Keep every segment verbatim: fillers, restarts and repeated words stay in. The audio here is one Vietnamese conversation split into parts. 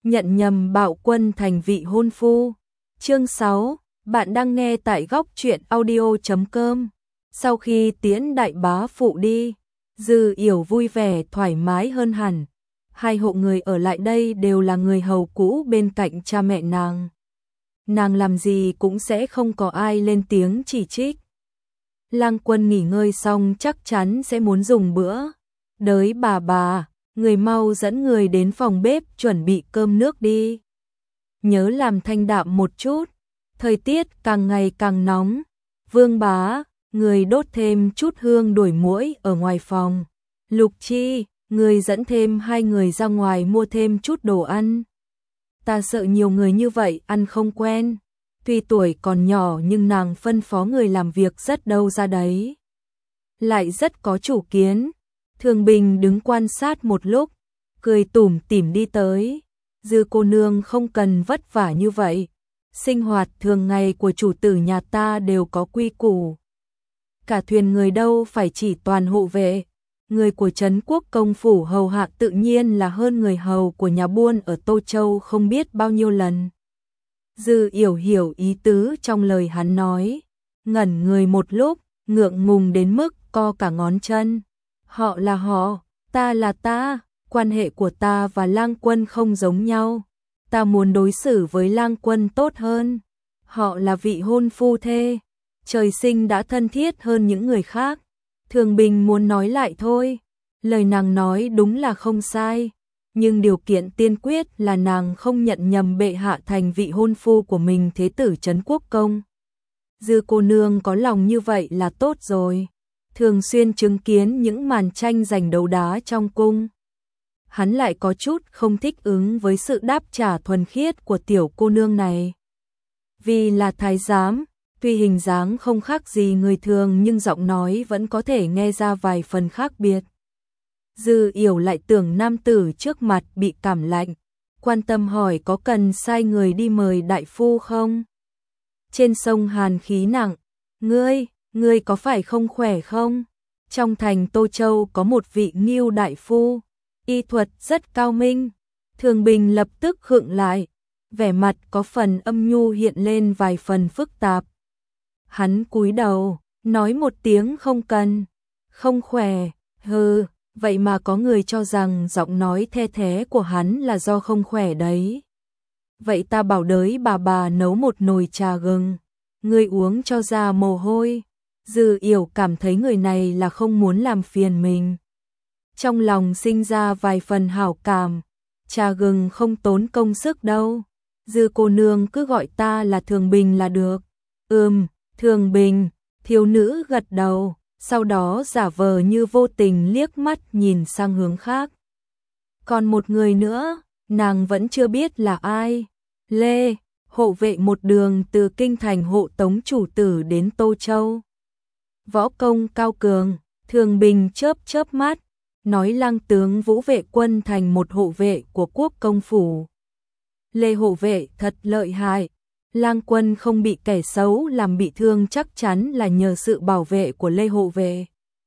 nhận nhầm Bạo Quân thành vị hôn phu. Chương sáu, bạn đang nghe tại góc truyện audio chấm com. Sau khi tiễn đại bá phụ đi, Dư Yểu vui vẻ thoải mái hơn hẳn. Hai hộ người ở lại đây đều là người hầu cũ bên cạnh cha mẹ nàng. Nàng làm gì cũng sẽ không có ai lên tiếng chỉ trích. Lang Quân nghỉ ngơi xong chắc chắn sẽ muốn dùng bữa. Đới bà bà, người mau dẫn người đến phòng bếp chuẩn bị cơm nước đi. Nhớ làm thanh đạm một chút, thời tiết càng ngày càng nóng. Vương bá, người đốt thêm chút hương đuổi muỗi ở ngoài phòng. Lục Chi, người dẫn thêm hai người ra ngoài mua thêm chút đồ ăn. Ta sợ nhiều người như vậy ăn không quen. Tuy tuổi còn nhỏ nhưng nàng phân phó người làm việc rất đâu ra đấy. Lại rất có chủ kiến. Thường Bình đứng quan sát một lúc, cười tủm tỉm đi tới. Dư cô nương không cần vất vả như vậy. Sinh hoạt thường ngày của chủ tử nhà ta đều có quy củ. Cả thuyền người đâu phải chỉ toàn hộ vệ. Người của Trấn Quốc công phủ hầu hạ tự nhiên là hơn người hầu của nhà buôn ở Tô Châu không biết bao nhiêu lần. Dư Yểu hiểu ý tứ trong lời hắn nói, ngẩn người một lúc, ngượng ngùng đến mức co cả ngón chân. Họ là họ, ta là ta, quan hệ của ta và Lang Quân không giống nhau. Ta muốn đối xử với Lang Quân tốt hơn. Họ là vị hôn phu thê, trời sinh đã thân thiết hơn những người khác. Thường Bình muốn nói lại thôi, lời nàng nói đúng là không sai, nhưng điều kiện tiên quyết là nàng không nhận nhầm bệ hạ thành vị hôn phu của mình thế tử Trấn Quốc công. Dư cô nương có lòng như vậy là tốt rồi. Thường xuyên chứng kiến những màn tranh giành đấu đá trong cung. Hắn lại có chút không thích ứng với sự đáp trả thuần khiết của tiểu cô nương này. Vì là thái giám, tuy hình dáng không khác gì người thường nhưng giọng nói vẫn có thể nghe ra vài phần khác biệt. Dư Yểu lại tưởng nam tử trước mặt bị cảm lạnh, quan tâm hỏi có cần sai người đi mời đại phu không? Trên sông hàn khí nặng, ngươi, ngươi có phải không khỏe không? Trong thành Tô Châu có một vị Ngưu đại phu, y thuật rất cao minh. Thường Bình lập tức khựng lại, vẻ mặt có phần âm nhu hiện lên vài phần phức tạp. Hắn cúi đầu, nói một tiếng không cần, không khỏe, hừ, vậy mà có người cho rằng giọng nói the thé của hắn là do không khỏe đấy. Vậy ta bảo đới bà bà nấu một nồi trà gừng, ngươi uống cho ra mồ hôi. Dư Yểu cảm thấy người này là không muốn làm phiền mình. Trong lòng sinh ra vài phần hảo cảm, trà gừng không tốn công sức đâu. Dư cô nương cứ gọi ta là Thường Bình là được. Ừm, Thường Bình, thiếu nữ gật đầu, sau đó giả vờ như vô tình liếc mắt nhìn sang hướng khác. Còn một người nữa, nàng vẫn chưa biết là ai. Lê, hộ vệ một đường từ kinh thành hộ tống chủ tử đến Tô Châu. Võ công cao cường, Thường Bình chớp chớp mắt, nói Lang tướng Vũ Vệ Quân thành một hộ vệ của quốc công phủ. Lê hộ vệ thật lợi hại, Lang Quân không bị kẻ xấu làm bị thương chắc chắn là nhờ sự bảo vệ của Lê hộ vệ.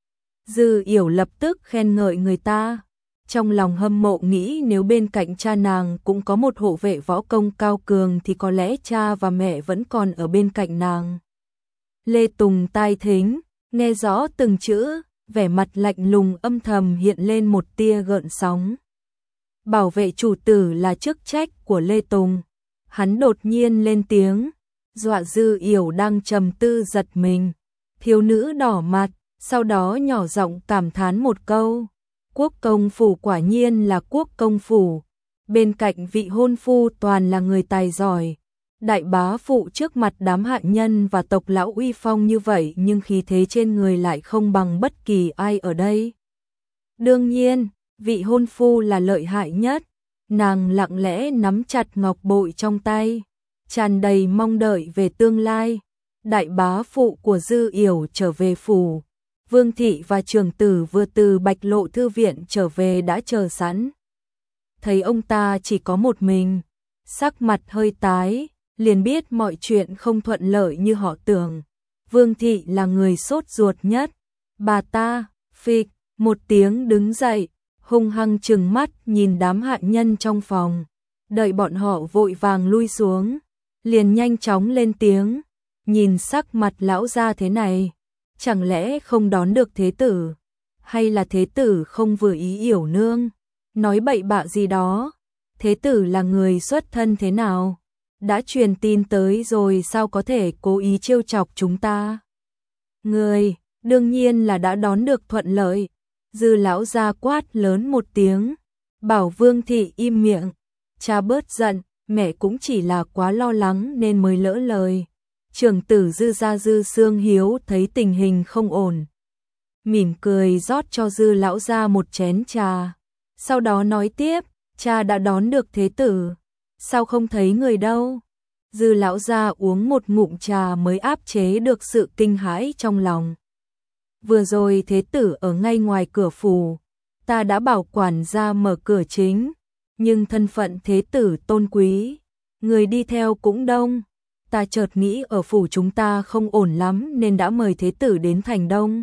Dư Yểu lập tức khen ngợi người ta, trong lòng hâm mộ nghĩ nếu bên cạnh cha nàng cũng có một hộ vệ võ công cao cường thì có lẽ cha và mẹ vẫn còn ở bên cạnh nàng. Lê Tùng tai thính, nghe rõ từng chữ, vẻ mặt lạnh lùng âm thầm hiện lên một tia gợn sóng. Bảo vệ chủ tử là chức trách của Lê Tùng. Hắn đột nhiên lên tiếng, dọa Dư Yểu đang trầm tư giật mình. Thiếu nữ đỏ mặt, sau đó nhỏ giọng cảm thán một câu. Quốc công phủ quả nhiên là quốc công phủ. Bên cạnh vị hôn phu toàn là người tài giỏi. Đại bá phụ trước mặt đám hạ nhân và tộc lão uy phong như vậy nhưng khí thế trên người lại không bằng bất kỳ ai ở đây. Đương nhiên, vị hôn phu là lợi hại nhất. Nàng lặng lẽ nắm chặt ngọc bội trong tay, tràn đầy mong đợi về tương lai. Đại bá phụ của Dư Yểu trở về phủ. Vương thị và trưởng tử vừa từ Bạch Lộ thư viện trở về đã chờ sẵn. Thấy ông ta chỉ có một mình, sắc mặt hơi tái, liền biết mọi chuyện không thuận lợi như họ tưởng. Vương thị là người sốt ruột nhất. Bà ta, phịch, một tiếng đứng dậy, hung hăng trừng mắt nhìn đám hạ nhân trong phòng. Đợi bọn họ vội vàng lui xuống, liền nhanh chóng lên tiếng, nhìn sắc mặt lão gia thế này, chẳng lẽ không đón được thế tử, hay là thế tử không vừa ý Yểu nương, nói bậy bạ gì đó, thế tử là người xuất thân thế nào, đã truyền tin tới rồi sao có thể cố ý trêu chọc chúng ta. Người, đương nhiên là đã đón được thuận lợi, Dư lão gia quát lớn một tiếng, bảo Vương thị im miệng, cha bớt giận, mẹ cũng chỉ là quá lo lắng nên mới lỡ lời. Trưởng tử Dư gia Dư Sương Hiếu thấy tình hình không ổn, mỉm cười rót cho Dư lão gia một chén trà, sau đó nói tiếp, cha đã đón được thế tử, sao không thấy người đâu? Dư lão gia uống một ngụm trà mới áp chế được sự kinh hãi trong lòng. Vừa rồi thế tử ở ngay ngoài cửa phủ, ta đã bảo quản gia mở cửa chính, nhưng thân phận thế tử tôn quý, người đi theo cũng đông, ta chợt nghĩ ở phủ chúng ta không ổn lắm nên đã mời thế tử đến Thành Đông.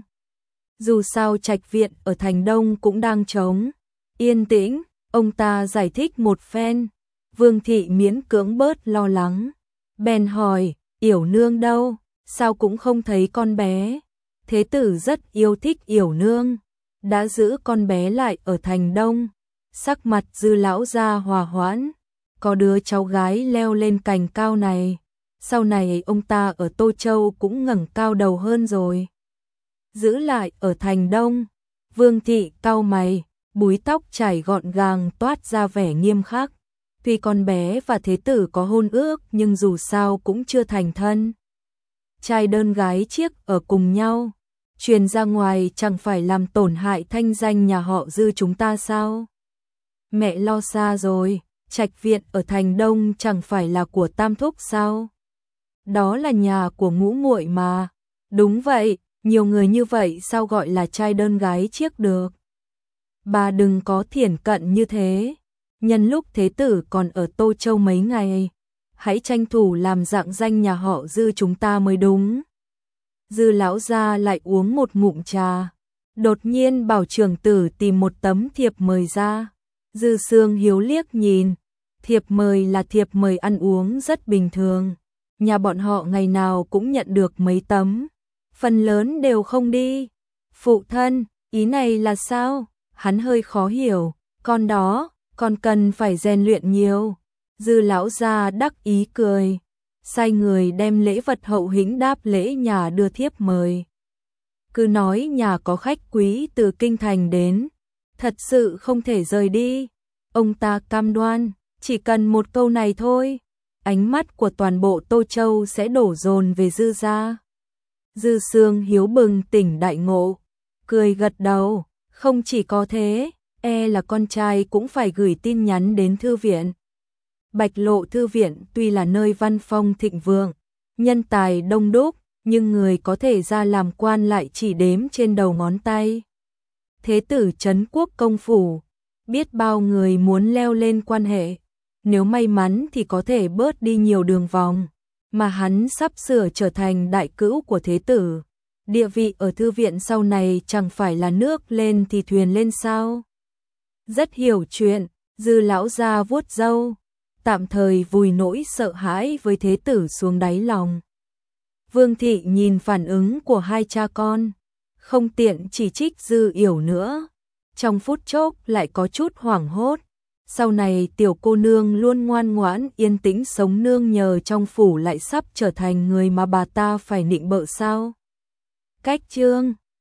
Dù sao trạch viện ở Thành Đông cũng đang trống, yên tĩnh, ông ta giải thích một phen, Vương thị miễn cưỡng bớt lo lắng, bèn hỏi, Yểu nương đâu, sao cũng không thấy con bé? Thế tử rất yêu thích Yểu nương, đã giữ con bé lại ở Thành Đông. Sắc mặt Dư lão gia hòa hoãn, có đứa cháu gái leo lên cành cao này, sau này ông ta ở Tô Châu cũng ngẩng cao đầu hơn rồi. Giữ lại ở Thành Đông, Vương thị cau mày, búi tóc chải gọn gàng toát ra vẻ nghiêm khắc. Tuy con bé và thế tử có hôn ước nhưng dù sao cũng chưa thành thân. Trai đơn gái chiếc ở cùng nhau, truyền ra ngoài chẳng phải làm tổn hại thanh danh nhà họ Dư chúng ta sao? Mẹ lo xa rồi, trạch viện ở Thành Đông chẳng phải là của Tam thúc sao? Đó là nhà của Ngũ muội mà. Đúng vậy, nhiều người như vậy sao gọi là trai đơn gái chiếc được? Bà đừng có thiển cận như thế. Nhân lúc thế tử còn ở Tô Châu mấy ngày, hãy tranh thủ làm rạng danh nhà họ Dư chúng ta mới đúng. Dư lão gia lại uống một ngụm trà, đột nhiên bảo trưởng tử tìm một tấm thiệp mời ra. Dư Sương Hiếu liếc nhìn, thiệp mời là thiệp mời ăn uống rất bình thường, nhà bọn họ ngày nào cũng nhận được mấy tấm, phần lớn đều không đi. Phụ thân, ý này là sao? Hắn hơi khó hiểu, con đó, con cần phải rèn luyện nhiều. Dư lão gia đắc ý cười, sai người đem lễ vật hậu hĩnh đáp lễ nhà đưa thiếp mời. Cứ nói nhà có khách quý từ kinh thành đến, thật sự không thể rời đi. Ông ta cam đoan, chỉ cần một câu này thôi, ánh mắt của toàn bộ Tô Châu sẽ đổ dồn về Dư gia. Dư Sương Hiếu bừng tỉnh đại ngộ, cười gật đầu, không chỉ có thế, e là con trai cũng phải gửi tin nhắn đến thư viện. Bạch Lộ thư viện tuy là nơi văn phong thịnh vượng, nhân tài đông đúc, nhưng người có thể ra làm quan lại chỉ đếm trên đầu ngón tay. Thế tử Trấn Quốc công phủ, biết bao người muốn leo lên quan hệ, nếu may mắn thì có thể bớt đi nhiều đường vòng, mà hắn sắp sửa trở thành đại cữu của thế tử. Địa vị ở thư viện sau này chẳng phải là nước lên thì thuyền lên sao? Rất hiểu chuyện, Dư lão gia vuốt râu, tạm thời vùi nỗi sợ hãi với thế tử xuống đáy lòng. Vương thị nhìn phản ứng của hai cha con, không tiện chỉ trích Dư Yểu nữa, trong phút chốc lại có chút hoảng hốt. Sau này tiểu cô nương luôn ngoan ngoãn yên tĩnh sống nương nhờ trong phủ lại sắp trở thành người mà bà ta phải nịnh bợ sao? Cách chương